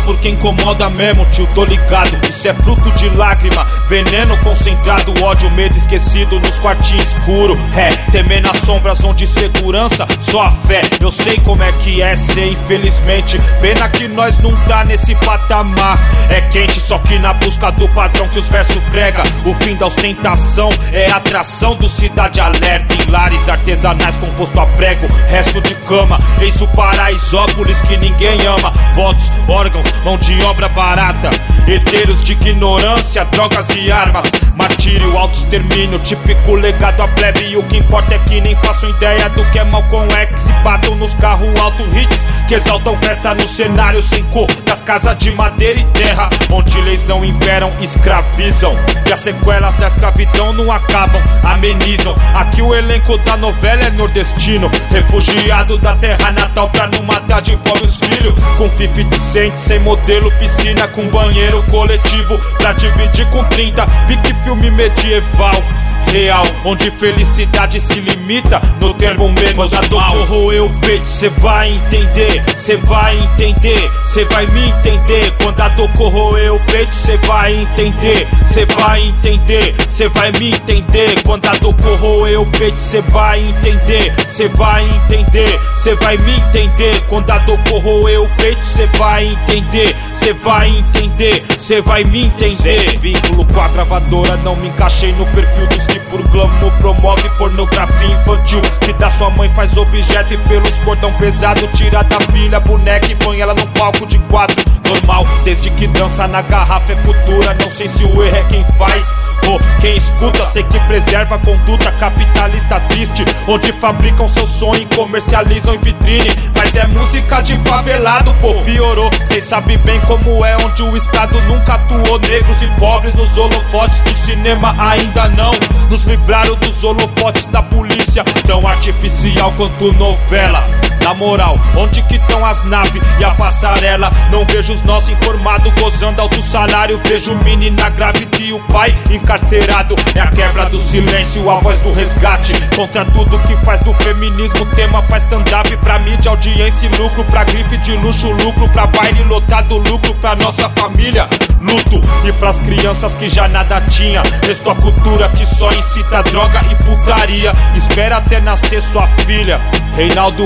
porque incomoda mesmo, tio, tô ligado. Isso é fruto de lágrima, veneno concentrado, ódio, medo esquecido nos quartinhos escuros. Temer nas sombras onde segurança, só a fé. Eu sei como é que é ser, infelizmente. Pena que nós não tá nesse patamar. É quente, só que na busca do padrão que os versos prega. O fim da ostentação é a atração do Cidade Alerta. Em lares artesanais composto a prego, resto de cama. Eis o Paraisópolis que ninguém ama. Votos, órgãos, mão de obra barata. Herdeiros de ignorância, drogas e armas. Martírio, auto-extermínio, típico legado à plebe. E o que importa é que nem façam ideia do que é Malcolm X. E batam nos carros alto hits que exaltam festa no cenário sem cor das casas de madeira e terra, onde leis não imperam, escravizam. E as sequelas da escravidão não acabam, amenizam. Aqui o elenco da novela é nordestino, refugiado da terra natal pra não matar de fome os filhos. Com 50 Cent, sem modelo, piscina com banheiro coletivo pra dividir com 30, pique filme medieval real, onde felicidade se limita no termo menos mal. Quando corroer o peito, cê vai entender, cê vai entender, cê vai me entender. Quando a dor corroer o peito, cê vai entender, cê vai entender, cê vai me entender. Quando a dor corroer o peito, cê vai entender, cê vai entender, cê vai me entender. Quando a dor corroer o peito, cê vai entender, cê vai entender, cê vai me entender. Sem vínculo com a gravadora, não me encaixei no perfil dos que por glamour promove pornografia infantil, que da sua mãe faz objeto e pelos cordão pesado tira da filha boneca e põe ela no palco de quadro. Normal, desde que dança na garrafa é cultura. Não sei se o erro é quem faz ou quem escuta. Sei que preserva a conduta capitalista triste, onde fabricam seu sonho e comercializam em vitrine. Mas é música de favelado, pô, piorou. Cês sabem bem como é, onde o Estado nunca atuou. Negros e pobres nos holofotes do cinema ainda não nos livraram dos holofotes da polícia, tão artificial quanto novela. Na moral, onde que estão as naves e a passarela? Não vejo os nossos informados gozando alto salário. Vejo menina grávida e o pai encarcerado. É a quebra do silêncio, a voz do resgate contra tudo que faz do feminismo tema pra stand-up, pra mídia, audiência e lucro, pra grife de luxo, lucro, pra baile lotado, lucro pra nossa família, luto. E pras crianças que já nada tinha, restou a cultura que só incita droga e putaria. Espera até nascer sua filha, Reinaldo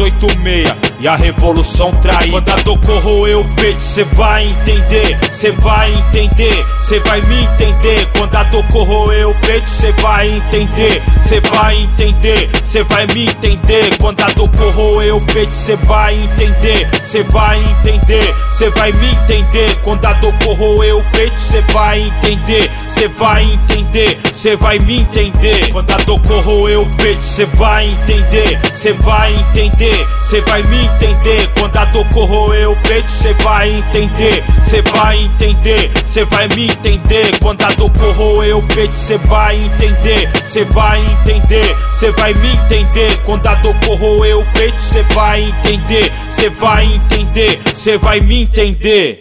A286 e a revolução traída. Quando a dor corroer o peito, cê vai entender, cê vai entender, cê vai me entender. Quando a dor corroer o peito, cê vai entender, cê vai entender, cê vai me entender. Quando a dor corroer o peito, cê vai entender, cê vai entender, cê vai me entender. Quando a dor corroer o peito, cê vai entender, cê vai entender, cê vai me entender. Quando a dor corroer o peito, cê vai entender, cê vai entender, cê vai me entender. Quando a dor corroer o peito, cê vai entender, cê vai entender, cê vai me entender. Quando a dor corroer o peito, cê vai entender, cê vai entender, cê vai me entender. Quando a dor corroer o peito, cê vai entender, cê vai entender, cê vai me entender.